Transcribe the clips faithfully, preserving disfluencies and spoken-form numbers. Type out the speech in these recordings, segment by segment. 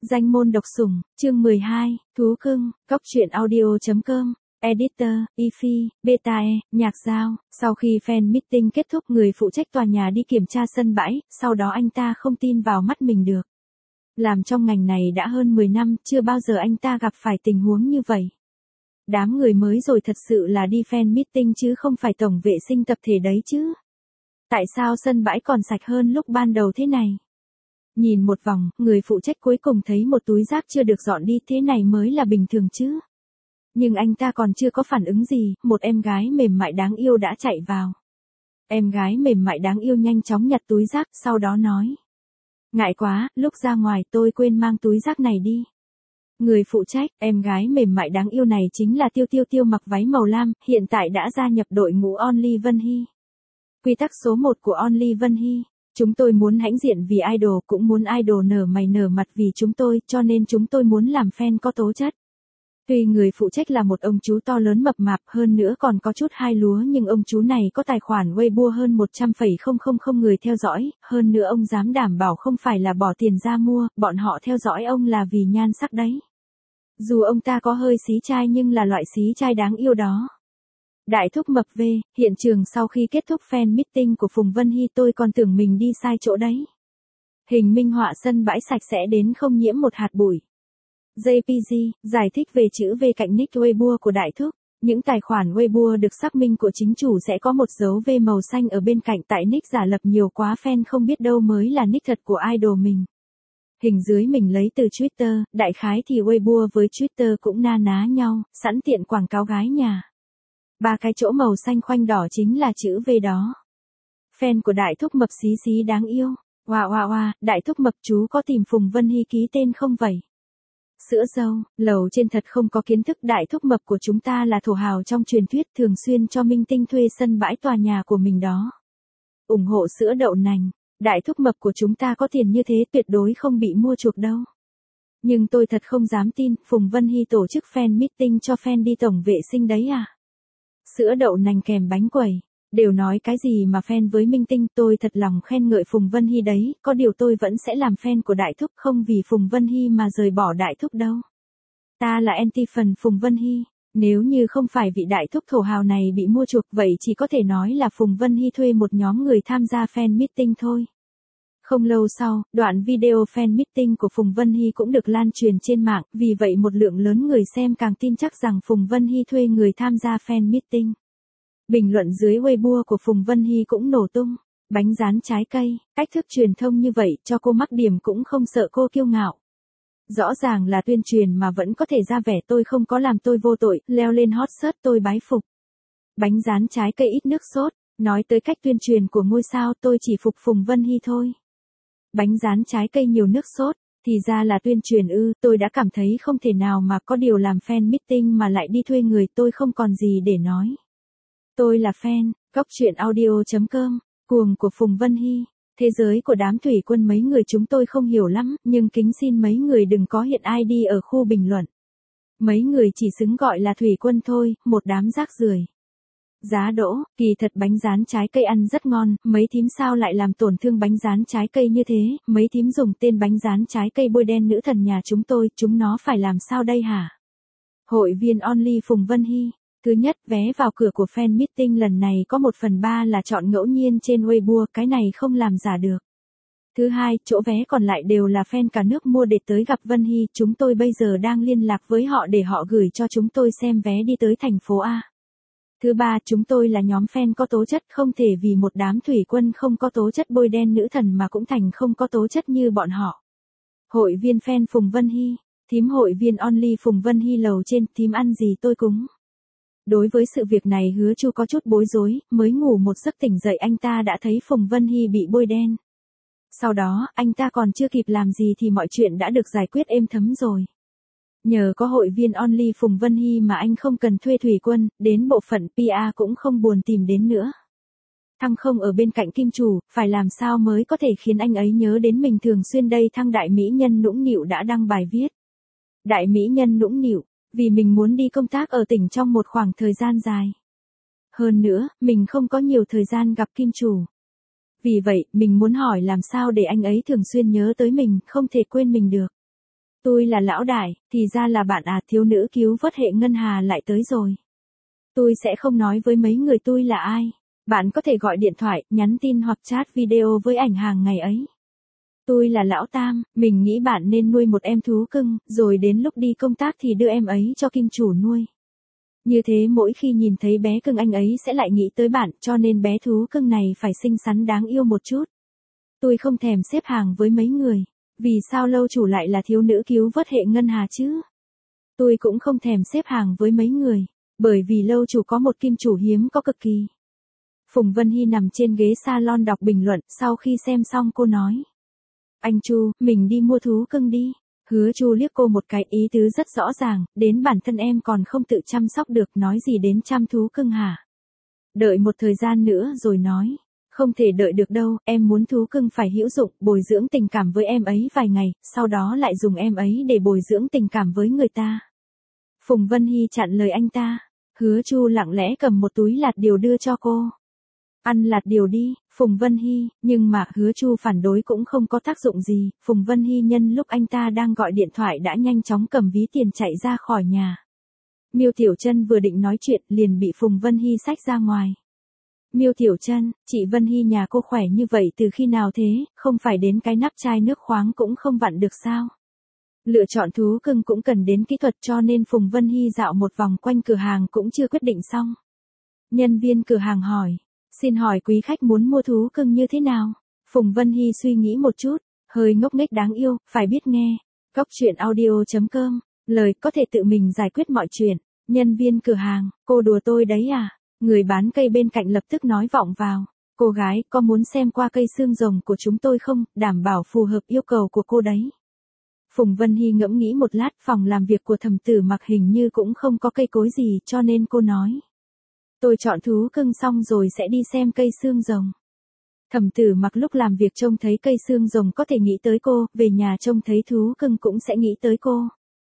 Danh môn độc sủng, chương mười hai, thú cưng, cóc truyện audio.com, editor, Ifi, Betae, nhạc giao. Sau khi fan meeting kết thúc, người phụ trách tòa nhà đi kiểm tra sân bãi, sau đó anh ta không tin vào mắt mình được. Làm trong ngành này đã hơn mười năm, chưa bao giờ anh ta gặp phải tình huống như vậy. Đám người mới rồi thật sự là đi fan meeting chứ không phải tổng vệ sinh tập thể đấy chứ. Tại sao sân bãi còn sạch hơn lúc ban đầu thế này? Nhìn một vòng, người phụ trách cuối cùng thấy một túi rác chưa được dọn đi, thế này mới là bình thường chứ. Nhưng anh ta còn chưa có phản ứng gì, một em gái mềm mại đáng yêu đã chạy vào. Em gái mềm mại đáng yêu nhanh chóng nhặt túi rác, sau đó nói. Ngại quá, lúc ra ngoài tôi quên mang túi rác này đi. Người phụ trách, em gái mềm mại đáng yêu này chính là Tiêu Tiêu Tiêu mặc váy màu lam, hiện tại đã gia nhập đội ngũ Only Vân Hy. Quy tắc số một của Only Vân Hy. Chúng tôi muốn hãnh diện vì idol, cũng muốn idol nở mày nở mặt vì chúng tôi, cho nên chúng tôi muốn làm fan có tố chất. Tuy người phụ trách là một ông chú to lớn mập mạp, hơn nữa còn có chút hai lúa, nhưng ông chú này có tài khoản Weibo hơn một trăm phẩy không không không người theo dõi, hơn nữa ông dám đảm bảo không phải là bỏ tiền ra mua, bọn họ theo dõi ông là vì nhan sắc đấy. Dù ông ta có hơi xí trai nhưng là loại xí trai đáng yêu đó. Đại thúc mập về, hiện trường sau khi kết thúc fan meeting của Phùng Vân Hy, tôi còn tưởng mình đi sai chỗ đấy. Hình minh họa sân bãi sạch sẽ đến không nhiễm một hạt bụi. jê pê giê, giải thích về chữ V cạnh nick Weibo của đại thúc. Những tài khoản Weibo được xác minh của chính chủ sẽ có một dấu V màu xanh ở bên cạnh, tại nick giả lập nhiều quá fan không biết đâu mới là nick thật của idol mình. Hình dưới mình lấy từ Twitter, đại khái thì Weibo với Twitter cũng na ná nhau, sẵn tiện quảng cáo gái nhà. Ba cái chỗ màu xanh khoanh đỏ chính là chữ V đó. Fan của đại thúc mập xí xí đáng yêu. Wow wow wow, đại thúc mập chú có tìm Phùng Vân Hy ký tên không vậy? Sữa dâu, lầu trên thật không có kiến thức, đại thúc mập của chúng ta là thổ hào trong truyền thuyết, thường xuyên cho minh tinh thuê sân bãi tòa nhà của mình đó. Ủng hộ sữa đậu nành, đại thúc mập của chúng ta có tiền như thế tuyệt đối không bị mua chuộc đâu. Nhưng tôi thật không dám tin, Phùng Vân Hy tổ chức fan meeting cho fan đi tổng vệ sinh đấy à? Sữa đậu nành kèm bánh quẩy, đều nói cái gì mà fan với minh tinh, tôi thật lòng khen ngợi Phùng Vân Hy đấy, có điều tôi vẫn sẽ làm fan của đại thúc, không vì Phùng Vân Hy mà rời bỏ đại thúc đâu. Ta là anti phần Phùng Vân Hy, nếu như không phải vị đại thúc thổ hào này bị mua chuộc, vậy chỉ có thể nói là Phùng Vân Hy thuê một nhóm người tham gia fan meeting thôi. Không lâu sau, đoạn video fan meeting của Phùng Vân Hy cũng được lan truyền trên mạng, vì vậy một lượng lớn người xem càng tin chắc rằng Phùng Vân Hy thuê người tham gia fan meeting. Bình luận dưới Weibo của Phùng Vân Hy cũng nổ tung. Bánh rán trái cây, cách thức truyền thông như vậy cho cô mắc điểm cũng không sợ cô kiêu ngạo. Rõ ràng là tuyên truyền mà vẫn có thể ra vẻ tôi không có làm, tôi vô tội, leo lên hot search tôi bái phục. Bánh rán trái cây ít nước sốt, nói tới cách tuyên truyền của ngôi sao, tôi chỉ phục Phùng Vân Hy thôi. Bánh rán trái cây nhiều nước sốt, thì ra là tuyên truyền ư, tôi đã cảm thấy không thể nào mà có điều làm fan meeting mà lại đi thuê người, tôi không còn gì để nói. Tôi là fan, cóc truyện audio.com, cuồng của Phùng Vân Hy. Thế giới của đám thủy quân mấy người chúng tôi không hiểu lắm, nhưng kính xin mấy người đừng có hiện i đê ở khu bình luận. Mấy người chỉ xứng gọi là thủy quân thôi, một đám rác rưởi. Giá đỗ, kỳ thật bánh rán trái cây ăn rất ngon, mấy thím sao lại làm tổn thương bánh rán trái cây như thế, mấy thím dùng tên bánh rán trái cây bôi đen nữ thần nhà chúng tôi, chúng nó phải làm sao đây hả? Hội viên Only Phùng Vân Hy. Thứ nhất, vé vào cửa của fan meeting lần này có một phần ba là chọn ngẫu nhiên trên Weibo, cái này không làm giả được. Thứ hai, chỗ vé còn lại đều là fan cả nước mua để tới gặp Vân Hy, chúng tôi bây giờ đang liên lạc với họ để họ gửi cho chúng tôi xem vé đi tới thành phố A. Thứ ba, chúng tôi là nhóm fan có tố chất, không thể vì một đám thủy quân không có tố chất bôi đen nữ thần mà cũng thành không có tố chất như bọn họ. Hội viên fan Phùng Vân Hy, thím hội viên Only Phùng Vân Hy lầu trên, thím ăn gì tôi cúng. Đối với sự việc này Hứa Chu có chút bối rối, mới ngủ một giấc tỉnh dậy anh ta đã thấy Phùng Vân Hy bị bôi đen. Sau đó, anh ta còn chưa kịp làm gì thì mọi chuyện đã được giải quyết êm thấm rồi. Nhờ có hội viên Only Phùng Vân Hy mà anh không cần thuê thủy quân, đến bộ phận pê e cũng không buồn tìm đến nữa. Thăng không ở bên cạnh kim chủ, phải làm sao mới có thể khiến anh ấy nhớ đến mình thường xuyên đây. Thăng đại mỹ nhân nũng nịu đã đăng bài viết. Đại mỹ nhân nũng nịu, vì mình muốn đi công tác ở tỉnh trong một khoảng thời gian dài. Hơn nữa, mình không có nhiều thời gian gặp kim chủ. Vì vậy, mình muốn hỏi làm sao để anh ấy thường xuyên nhớ tới mình, không thể quên mình được. Tôi là lão đại, thì ra là bạn à, thiếu nữ cứu vớt hệ ngân hà lại tới rồi. Tôi sẽ không nói với mấy người tôi là ai. Bạn có thể gọi điện thoại, nhắn tin hoặc chat video với ảnh hàng ngày ấy. Tôi là lão Tam, mình nghĩ bạn nên nuôi một em thú cưng, rồi đến lúc đi công tác thì đưa em ấy cho kim chủ nuôi. Như thế mỗi khi nhìn thấy bé cưng anh ấy sẽ lại nghĩ tới bạn, cho nên bé thú cưng này phải xinh xắn đáng yêu một chút. Tôi không thèm xếp hàng với mấy người. Vì sao lâu chủ lại là thiếu nữ cứu vớt hệ ngân hà chứ? Tôi cũng không thèm xếp hàng với mấy người. Bởi vì lâu chủ có một kim chủ hiếm có cực kỳ. Phùng Vân Hy nằm trên ghế salon đọc bình luận, sau khi xem xong cô nói. Anh Chu, mình đi mua thú cưng đi. Hứa Chu liếc cô một cái, ý tứ rất rõ ràng, đến bản thân em còn không tự chăm sóc được, nói gì đến chăm thú cưng hả? Đợi một thời gian nữa rồi nói. Không thể đợi được đâu, em muốn thú cưng phải hữu dụng, bồi dưỡng tình cảm với em ấy vài ngày, sau đó lại dùng em ấy để bồi dưỡng tình cảm với người ta. Phùng Vân Hy chặn lời anh ta. Hứa Chu lặng lẽ cầm một túi lạt điều đưa cho cô. Ăn lạt điều đi, Phùng Vân Hy, nhưng mà Hứa Chu phản đối cũng không có tác dụng gì. Phùng Vân Hy nhân lúc anh ta đang gọi điện thoại đã nhanh chóng cầm ví tiền chạy ra khỏi nhà. Miêu Tiểu Trân vừa định nói chuyện liền bị Phùng Vân Hy xách ra ngoài. Miêu Tiểu Trân, chị Vân Hy nhà cô khỏe như vậy từ khi nào thế, không phải đến cái nắp chai nước khoáng cũng không vặn được sao? Lựa chọn thú cưng cũng cần đến kỹ thuật, cho nên Phùng Vân Hy dạo một vòng quanh cửa hàng cũng chưa quyết định xong. Nhân viên cửa hàng hỏi, xin hỏi quý khách muốn mua thú cưng như thế nào? Phùng Vân Hy suy nghĩ một chút, hơi ngốc nghếch đáng yêu, phải biết nghe. Góc truyện audio chấm com, lời có thể tự mình giải quyết mọi chuyện. Nhân viên cửa hàng, cô đùa tôi đấy à? Người bán cây bên cạnh lập tức nói vọng vào. Cô gái, có muốn xem qua cây xương rồng của chúng tôi không, đảm bảo phù hợp yêu cầu của cô đấy. Phùng Vân Hy ngẫm nghĩ một lát, phòng làm việc của Thẩm Tử Mặc hình như cũng không có cây cối gì, cho nên cô nói. Tôi chọn thú cưng xong rồi sẽ đi xem cây xương rồng. Thẩm Tử Mặc lúc làm việc trông thấy cây xương rồng có thể nghĩ tới cô, về nhà trông thấy thú cưng cũng sẽ nghĩ tới cô.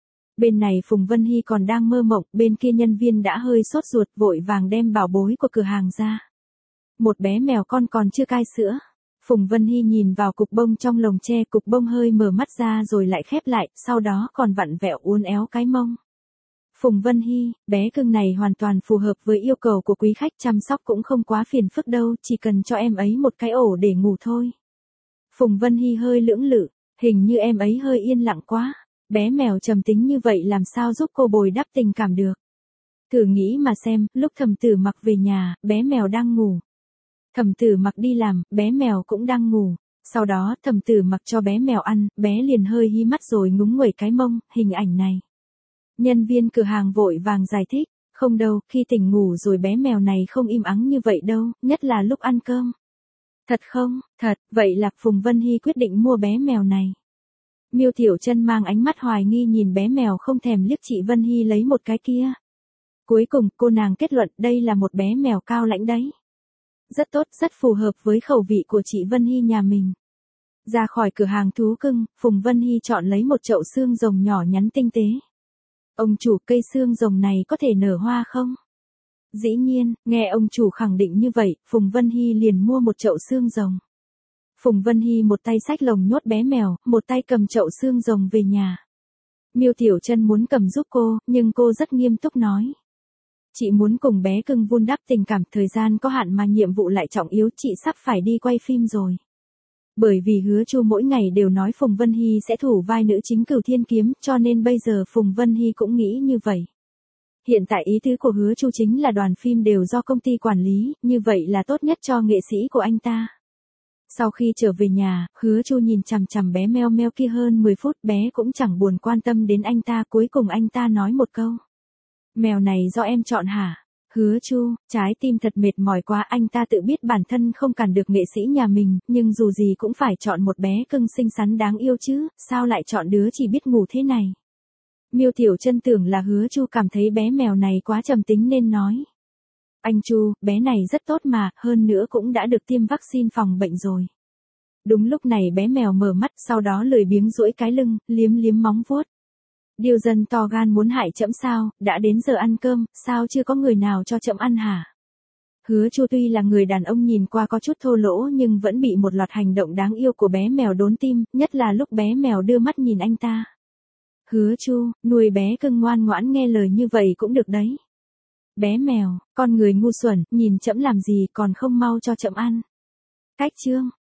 Bên này Phùng Vân Hy còn đang mơ mộng, bên kia nhân viên đã hơi sốt ruột vội vàng đem bảo bối của cửa hàng ra. Một bé mèo con còn chưa cai sữa. Phùng Vân Hy nhìn vào cục bông trong lồng tre, cục bông hơi mở mắt ra rồi lại khép lại, sau đó còn vặn vẹo uốn éo cái mông. Phùng Vân Hy, bé cưng này hoàn toàn phù hợp với yêu cầu của quý khách, chăm sóc cũng không quá phiền phức đâu, chỉ cần cho em ấy một cái ổ để ngủ thôi. Phùng Vân Hy hơi lưỡng lự, hình như em ấy hơi yên lặng quá. Bé mèo trầm tính như vậy làm sao giúp cô bồi đắp tình cảm được. Thử nghĩ mà xem, lúc Thẩm Tử Mặc về nhà, bé mèo đang ngủ. Thẩm Tử Mặc đi làm, bé mèo cũng đang ngủ. Sau đó Thẩm Tử Mặc cho bé mèo ăn, bé liền hơi hí mắt rồi ngúng nguẩy cái mông, hình ảnh này. Nhân viên cửa hàng vội vàng giải thích, không đâu, khi tỉnh ngủ rồi bé mèo này không im ắng như vậy đâu, nhất là lúc ăn cơm. Thật không? Thật, vậy là Phùng Vân Hy quyết định mua bé mèo này. Miêu Tiểu Trân mang ánh mắt hoài nghi nhìn bé mèo, không thèm liếc chị Vân Hy lấy một cái kia. Cuối cùng, cô nàng kết luận đây là một bé mèo cao lãnh đấy. Rất tốt, rất phù hợp với khẩu vị của chị Vân Hy nhà mình. Ra khỏi cửa hàng thú cưng, Phùng Vân Hy chọn lấy một chậu xương rồng nhỏ nhắn tinh tế. Ông chủ, cây xương rồng này có thể nở hoa không? Dĩ nhiên, nghe ông chủ khẳng định như vậy, Phùng Vân Hy liền mua một chậu xương rồng. Phùng Vân Hy một tay xách lồng nhốt bé mèo, một tay cầm chậu xương rồng về nhà. Miêu Tiểu Trân muốn cầm giúp cô, nhưng cô rất nghiêm túc nói. Chị muốn cùng bé cưng vun đắp tình cảm, thời gian có hạn mà nhiệm vụ lại trọng yếu, chị sắp phải đi quay phim rồi. Bởi vì Hứa Chu mỗi ngày đều nói Phùng Vân Hy sẽ thủ vai nữ chính Cửu Thiên Kiếm, cho nên bây giờ Phùng Vân Hy cũng nghĩ như vậy. Hiện tại ý tứ của Hứa Chu chính là đoàn phim đều do công ty quản lý, như vậy là tốt nhất cho nghệ sĩ của anh ta. Sau khi trở về nhà, Hứa Chu nhìn chằm chằm bé meo meo kia hơn mười phút, bé cũng chẳng buồn quan tâm đến anh ta, cuối cùng anh ta nói một câu. Mèo này do em chọn hả? Hứa Chu, trái tim thật mệt mỏi quá, anh ta tự biết bản thân không cản được nghệ sĩ nhà mình, nhưng dù gì cũng phải chọn một bé cưng xinh xắn đáng yêu chứ, sao lại chọn đứa chỉ biết ngủ thế này? Miêu Tiểu Trân tưởng là Hứa Chu cảm thấy bé mèo này quá trầm tính nên nói. Anh Chu, bé này rất tốt mà, hơn nữa cũng đã được tiêm vaccine phòng bệnh rồi. Đúng lúc này bé mèo mở mắt, sau đó lười biếng duỗi cái lưng, liếm liếm móng vuốt. Điều dân to gan muốn hại trẫm sao, đã đến giờ ăn cơm, sao chưa có người nào cho trẫm ăn hả? Hứa Chu tuy là người đàn ông nhìn qua có chút thô lỗ nhưng vẫn bị một loạt hành động đáng yêu của bé mèo đốn tim, nhất là lúc bé mèo đưa mắt nhìn anh ta. Hứa Chu, nuôi bé cưng ngoan ngoãn nghe lời như vậy cũng được đấy. Bé mèo, con người ngu xuẩn, nhìn trẫm làm gì còn không mau cho trẫm ăn. Cách chương.